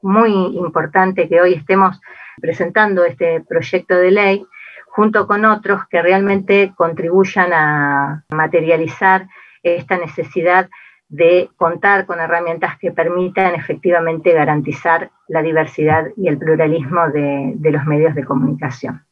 muy importante que hoy estemos presentando este proyecto de ley junto con otros que realmente contribuyan a materializar esta necesidad de contar con herramientas que permitan efectivamente garantizar la diversidad y el pluralismo de los medios de comunicación.